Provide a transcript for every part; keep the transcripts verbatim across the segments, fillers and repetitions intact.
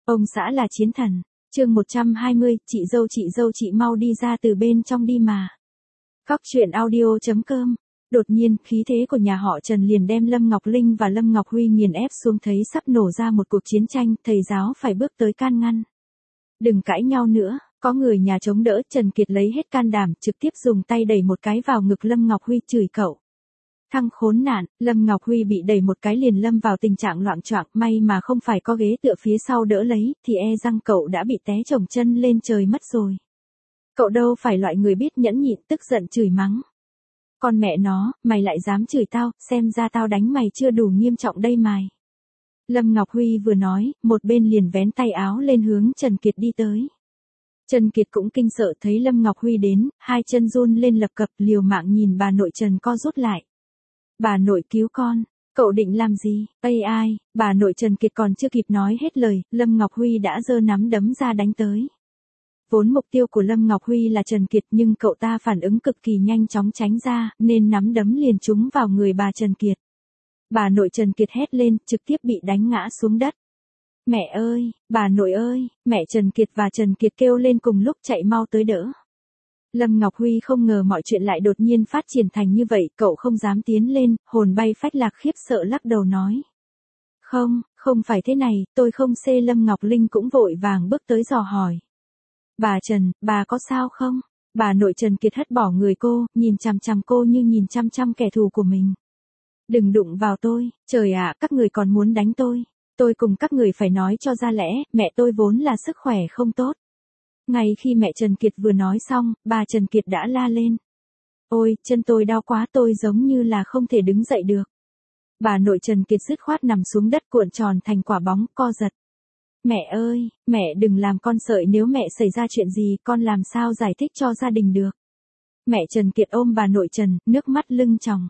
Ông xã là chiến thần. Chương một trăm hai mươi, chị dâu chị dâu chị mau đi ra từ bên trong đi mà. Cóc truyện audio chấm com. Đột nhiên, khí thế của nhà họ Trần liền đem Lâm Ngọc Linh và Lâm Ngọc Huy nghiền ép xuống, thấy sắp nổ ra một cuộc chiến tranh, thầy giáo phải bước tới can ngăn. Đừng cãi nhau nữa, có người nhà chống đỡ. Trần Kiệt lấy hết can đảm, trực tiếp dùng tay đẩy một cái vào ngực Lâm Ngọc Huy, chửi cậu. Thằng khốn nạn. Lâm Ngọc Huy bị đẩy một cái liền lâm vào tình trạng loạng choạng, may mà không phải có ghế tựa phía sau đỡ lấy, thì e rằng cậu đã bị té chồng chân lên trời mất rồi. Cậu đâu phải loại người biết nhẫn nhịn, tức giận chửi mắng. Con mẹ nó, mày lại dám chửi tao, xem ra tao đánh mày chưa đủ nghiêm trọng đây mày. Lâm Ngọc Huy vừa nói, một bên liền vén tay áo lên hướng Trần Kiệt đi tới. Trần Kiệt cũng kinh sợ thấy Lâm Ngọc Huy đến, hai chân run lên lập cập, liều mạng nhìn bà nội Trần co rút lại. Bà nội cứu con, cậu định làm gì? Ây ai, bà nội Trần Kiệt còn chưa kịp nói hết lời, Lâm Ngọc Huy đã giơ nắm đấm ra đánh tới. Vốn mục tiêu của Lâm Ngọc Huy là Trần Kiệt, nhưng cậu ta phản ứng cực kỳ nhanh chóng tránh ra, nên nắm đấm liền trúng vào người bà Trần Kiệt. Bà nội Trần Kiệt hét lên, trực tiếp bị đánh ngã xuống đất. Mẹ ơi, bà nội ơi, mẹ Trần Kiệt và Trần Kiệt kêu lên cùng lúc chạy mau tới đỡ. Lâm Ngọc Huy không ngờ mọi chuyện lại đột nhiên phát triển thành như vậy, cậu không dám tiến lên, hồn bay phách lạc khiếp sợ lắc đầu nói. Không, không phải thế này, tôi không xê. Lâm Ngọc Linh cũng vội vàng bước tới dò hỏi. Bà Trần, bà có sao không? Bà nội Trần Kiệt hất bỏ người cô, nhìn chằm chằm cô như nhìn chăm chăm kẻ thù của mình. Đừng đụng vào tôi, trời ạ, các người còn muốn đánh tôi. Tôi cùng các người phải nói cho ra lẽ, mẹ tôi vốn là sức khỏe không tốt. Ngay khi mẹ Trần Kiệt vừa nói xong, bà Trần Kiệt đã la lên. Ôi, chân tôi đau quá, tôi giống như là không thể đứng dậy được. Bà nội Trần Kiệt dứt khoát nằm xuống đất cuộn tròn thành quả bóng, co giật. Mẹ ơi, mẹ đừng làm con sợi, nếu mẹ xảy ra chuyện gì, con làm sao giải thích cho gia đình được. Mẹ Trần Kiệt ôm bà nội Trần, nước mắt lưng tròng.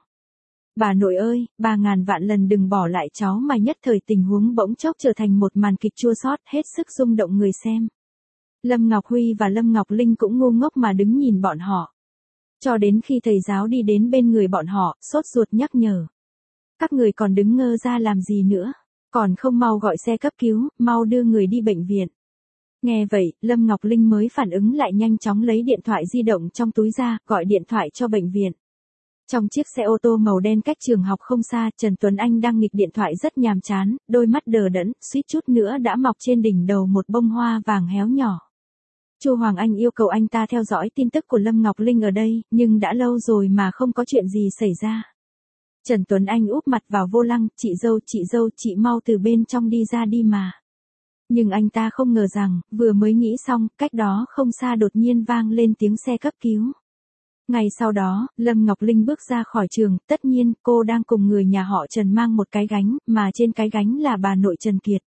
Bà nội ơi, bà ngàn vạn lần đừng bỏ lại cháu mà. Nhất thời tình huống bỗng chốc trở thành một màn kịch chua xót, hết sức rung động người xem. Lâm Ngọc Huy và Lâm Ngọc Linh cũng ngu ngốc mà đứng nhìn bọn họ. Cho đến khi thầy giáo đi đến bên người bọn họ, sốt ruột nhắc nhở. Các người còn đứng ngơ ra làm gì nữa? Còn không mau gọi xe cấp cứu, mau đưa người đi bệnh viện. Nghe vậy, Lâm Ngọc Linh mới phản ứng lại, nhanh chóng lấy điện thoại di động trong túi ra, gọi điện thoại cho bệnh viện. Trong chiếc xe ô tô màu đen cách trường học không xa, Trần Tuấn Anh đang nghịch điện thoại rất nhàm chán, đôi mắt đờ đẫn, suýt chút nữa đã mọc trên đỉnh đầu một bông hoa vàng héo nhỏ. Chu Hoàng Anh yêu cầu anh ta theo dõi tin tức của Lâm Ngọc Linh ở đây, nhưng đã lâu rồi mà không có chuyện gì xảy ra. Trần Tuấn Anh úp mặt vào vô lăng, chị dâu, chị dâu, chị mau từ bên trong đi ra đi mà. Nhưng anh ta không ngờ rằng, vừa mới nghĩ xong, cách đó không xa đột nhiên vang lên tiếng xe cấp cứu. Ngay sau đó, Lâm Ngọc Linh bước ra khỏi trường, tất nhiên, cô đang cùng người nhà họ Trần mang một cái gánh, mà trên cái gánh là bà nội Trần Kiệt.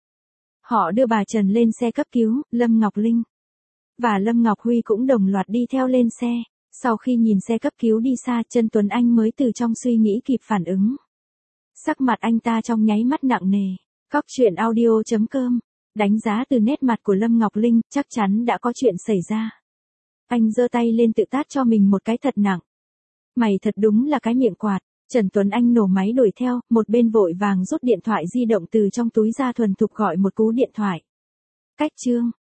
Họ đưa bà Trần lên xe cấp cứu, Lâm Ngọc Linh và Lâm Ngọc Huy cũng đồng loạt đi theo lên xe. Sau khi nhìn xe cấp cứu đi xa, Trần Tuấn Anh mới từ trong suy nghĩ kịp phản ứng. Sắc mặt anh ta trong nháy mắt nặng nề. Cóc truyện audio chấm com. Đánh giá từ nét mặt của Lâm Ngọc Linh, chắc chắn đã có chuyện xảy ra. Anh giơ tay lên tự tát cho mình một cái thật nặng. Mày thật đúng là cái miệng quạt. Trần Tuấn Anh nổ máy đuổi theo, một bên vội vàng rút điện thoại di động từ trong túi ra, thuần thục gọi một cú điện thoại. Cách chương.